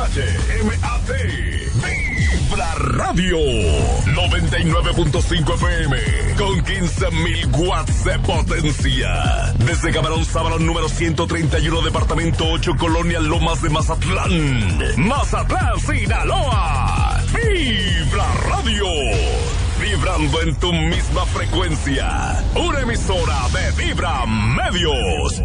HMAT. Vibra Radio 99.5 FM con 15.000 watts de potencia. Desde Camarón Sábalo número 131, departamento 8, Colonia Lomas de Mazatlán. Mazatlán, Sinaloa. Vibra Radio. Vibrando en tu misma frecuencia. Una emisora de Vibra Medios.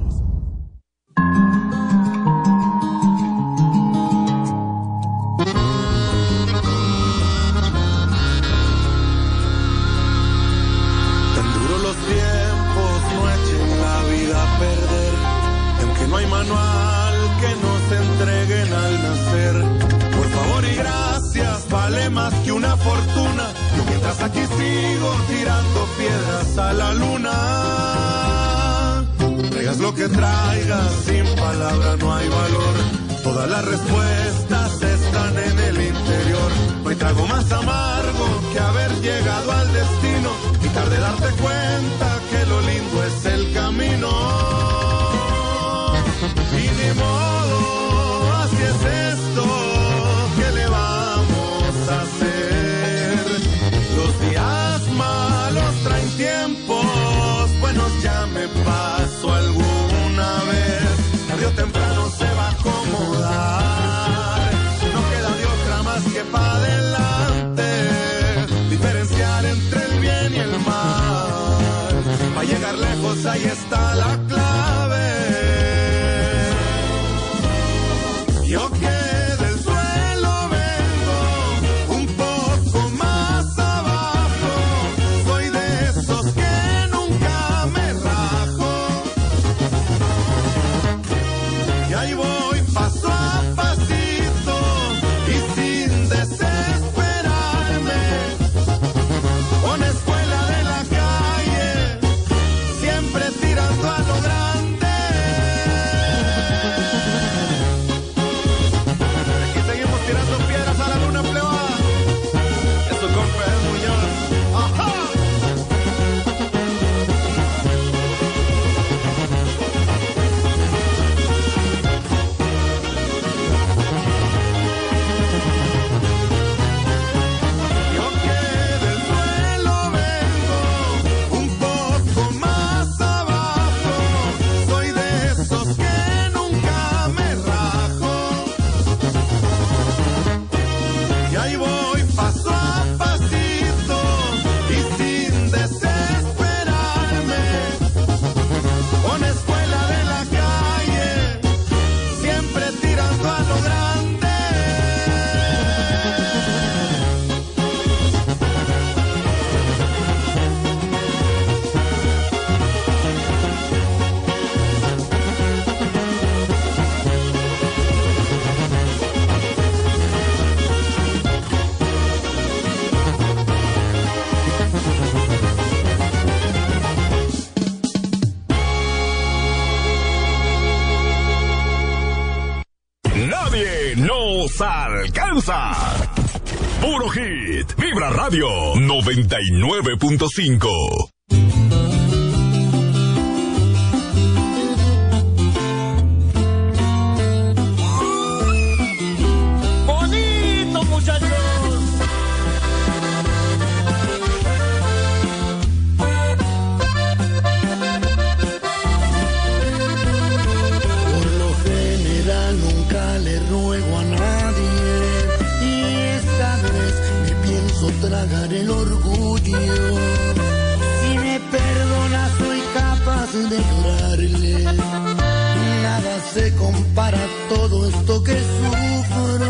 Tan duros los tiempos, no echen la vida a perder. Y aunque no hay manual que nos entreguen al nacer, por favor y gracias, vale más que una fortuna. Yo mientras aquí sigo tirando piedras a la luna. Traigas lo que traigas, sin palabra no hay valor. Todas las respuestas están en el interior. No hay trago más amargo que haber llegado al destino y tarde darte cuenta que lo lindo es el camino. Y ni modo, así es esto, ¿qué le vamos a hacer? Los días malos traen tiempos buenos, ya me paso alguna vez. Tarde o temprano se va a acomodar, no queda de otra más que para adelante. Diferenciar entre el bien y el mal, para llegar lejos ahí está la clave. Yo que del suelo vengo un poco más abajo, soy de esos que nunca me rajo. Y ahí voy paso a pasito y sin desesperarme, con escuela de la calle, siempre tirando a lo grande. Aquí seguimos tirando piedras a la luna plebada. Eso con Fred Muñoz. ¡Ajá! Yo que del suelo vengo un poco más abajo, soy de esos que nunca me rajo. Y ahí voy paso a pasito y sin desesperarme, con escuela de la calle, siempre tirando a lo grande. Nadie nos alcanza. Puro hit. Vibra Radio 99.5. Bonito, muchachos. Por lo general nunca le ruego a nadie, y esta vez me pienso tragar el orgullo. Si me perdona soy capaz de llorarle, nada se compara a todo esto que sufro.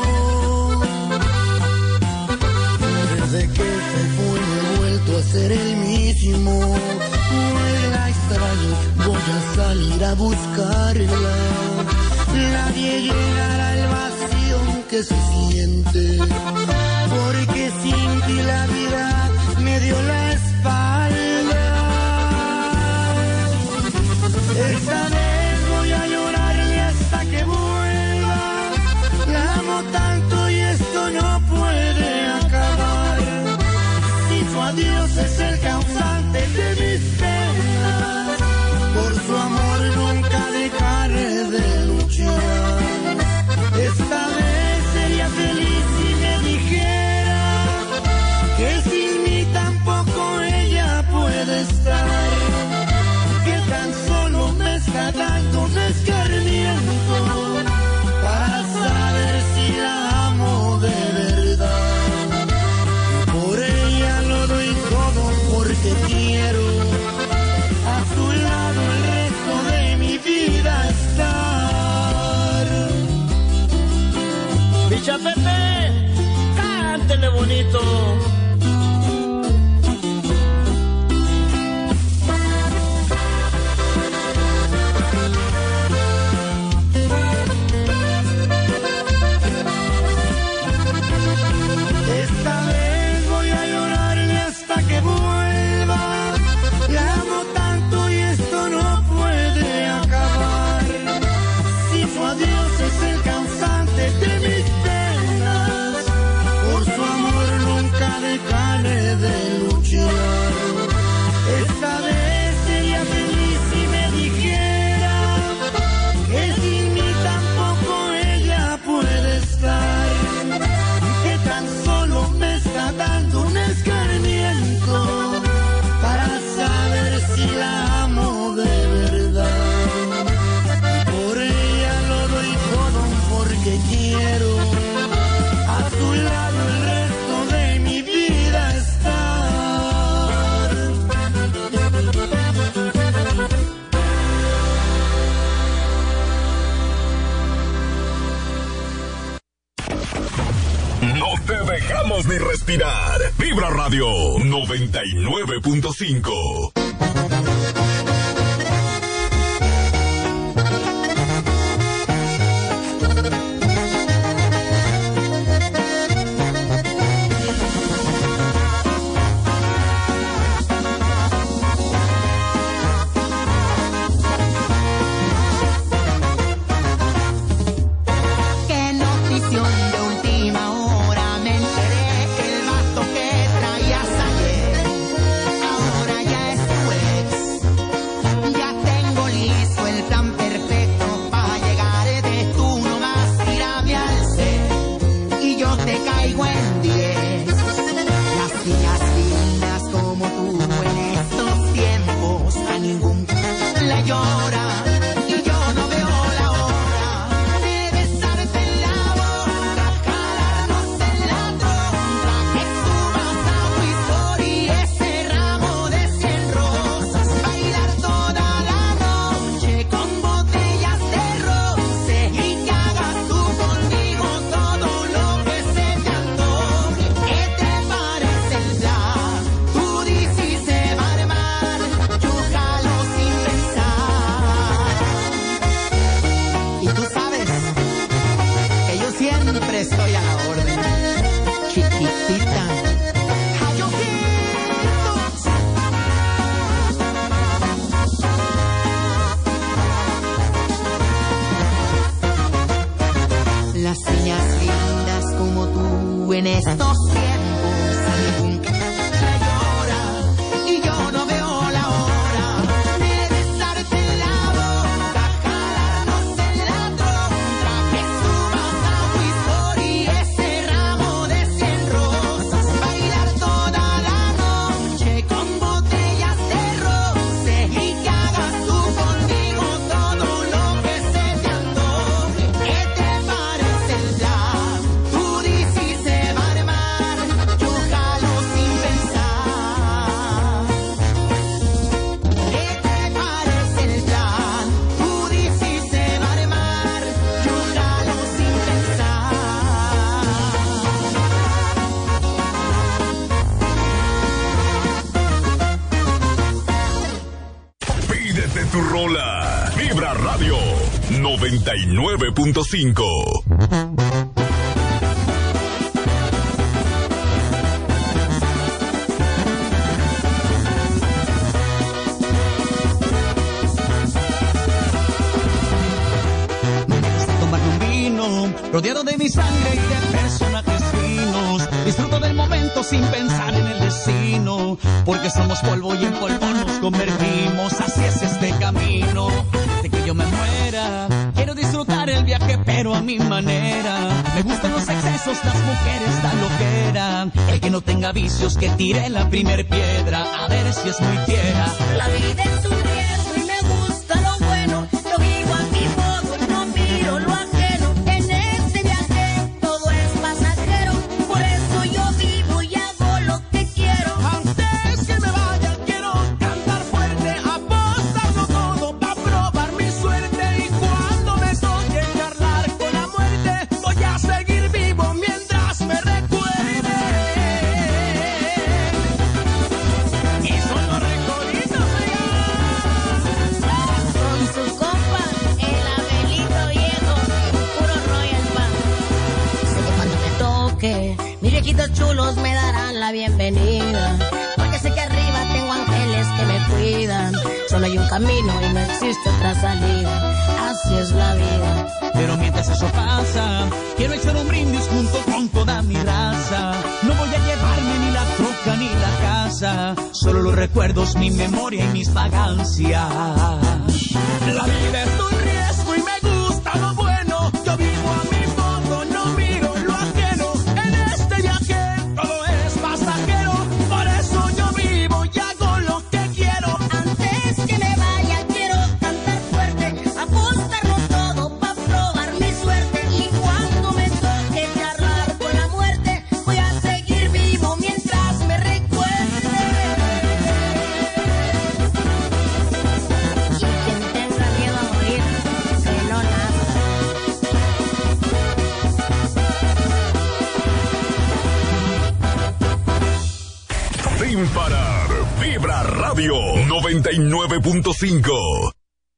Desde que se fue no he vuelto a ser el mismo. Hoy la extraño, voy a salir a buscarla. Nadie llenará el vacío que se siente, porque sin ti la vida me dio la espalda. Esta vez voy a llorarle hasta que vuelva. La amo tanto y esto no puede acabar. Si su adiós es el causante de mis penas, por su amor nunca dejaré de luchar. Esta dejamos ni respirar. Vibra Radio 99.5. Tu rola. Vibra Radio 99.5. Tomarme un vino, rodeado de mi sangre y de personajes finos. Disfruto del momento sin pensar en el destino, porque somos polvo y en polvo nos convertimos. Así es este camino, de que yo me muera. Quiero disfrutar el viaje pero a mi manera. Me gustan los excesos, las mujeres, la loquera. El que no tenga vicios que tire la primer piedra, a ver si es muy fiera. La vida es un riesgo y me gusta lo bueno. Lo vivo a mi modo, no miro lo ajeno. En este viaje todo es pasajero, por eso yo vivo y hago lo que quiero. Antes que me vaya quiero cantar fuerte, apostarlo todo para probar mi suerte. Y cuando me toque charlar con la muerte, voy a seguir vivo mientras me recuerde. Y son los recoditos allá. Con su compa, el Abelito viejo, puro Royal Pan. Sé que cuando me toque, mis viejitos chulos me darán la bienvenida, porque sé que arriba tengo ángeles que me cuidan. Solo hay un camino y no existe otra salida, así es la vida. Pero mientras eso pasa, quiero echar un brindis junto con toda mi raza. No voy a llevarme ni la troca ni la casa, solo los recuerdos, mi memoria y mis vagancias. La vida es un riesgo y me gusta lo bueno. Yo vivo a mi modo, no miro lo ajeno. En este viaje todo es pasajero, por eso yo vivo y hago lo que quiero. Antes que me vaya quiero cantar fuerte, apostarlo todo pa' probar mi suerte. Y cuando me toque charlar con la muerte, voy a seguir vivo mientras me recuerde. Y quien tenga miedo a morir, 99.5.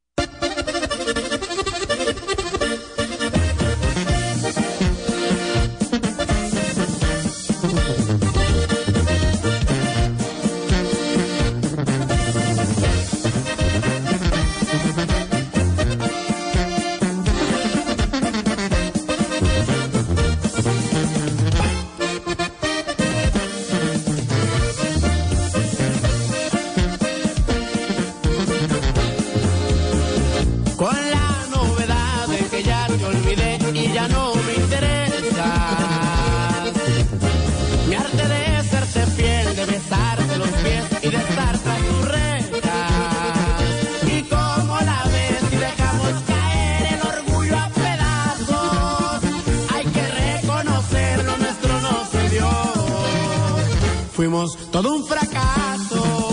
Fuimos todo un fracaso.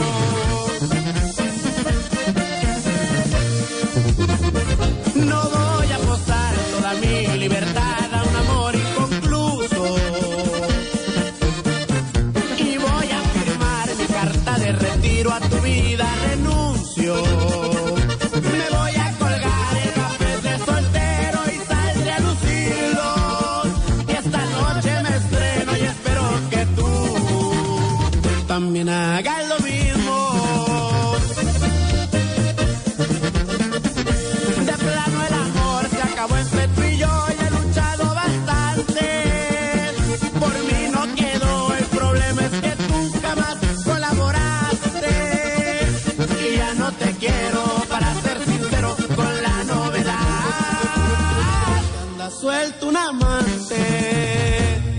No voy a apostar toda mi libertad a un amor inconcluso. Y voy a firmar mi carta de retiro, a tu vida renuncio. Me voy a colgar el café de soltero y saldré a lucirlo. Esta noche me estreno y espero que tú también hagas lo mismo. De plano el amor se acabó entre tú y yo y he luchado bastante. Por mí no quedó, el problema es que tú jamás colaboraste. Y ya no te quiero, para ser sincero, con la novedad que anda suelto un amante.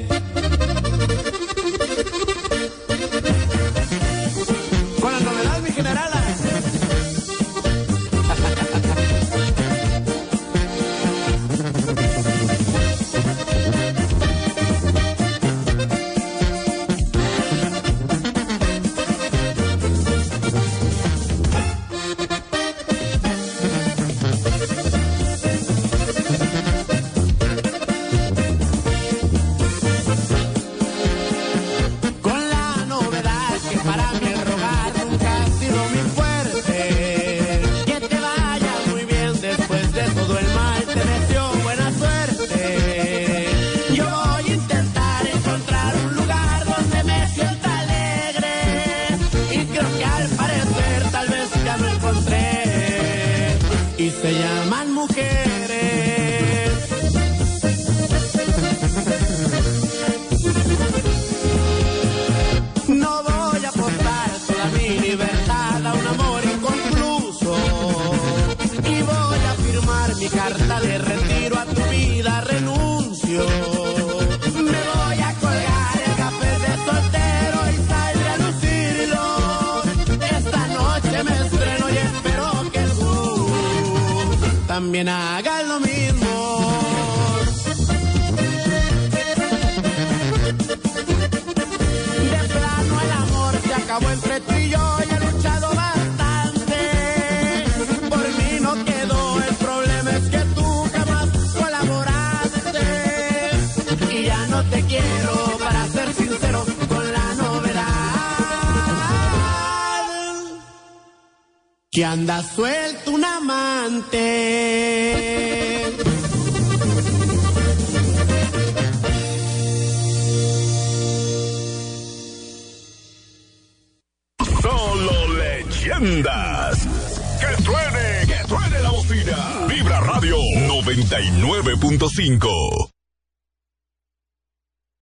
Se llaman mujeres. No voy a apostar toda mi libertad a un amor inconcluso. Y voy a firmar mi carta de retiro, a tu vida renuncio. Me voy a colgar el café de soltero y saldré a lucirlo. Esta noche me estreno y espero que tú también hagas lo mismo. De plano el amor se acabó entre tú y yo y he luchado bastante. Por mí no quedó, el problema es que tú jamás colaboraste. Y ya no te quiero, para ser sincero, con la novedad que anda suelto un amante. Solo leyendas. Que truene la bocina. Vibra Radio 99.5.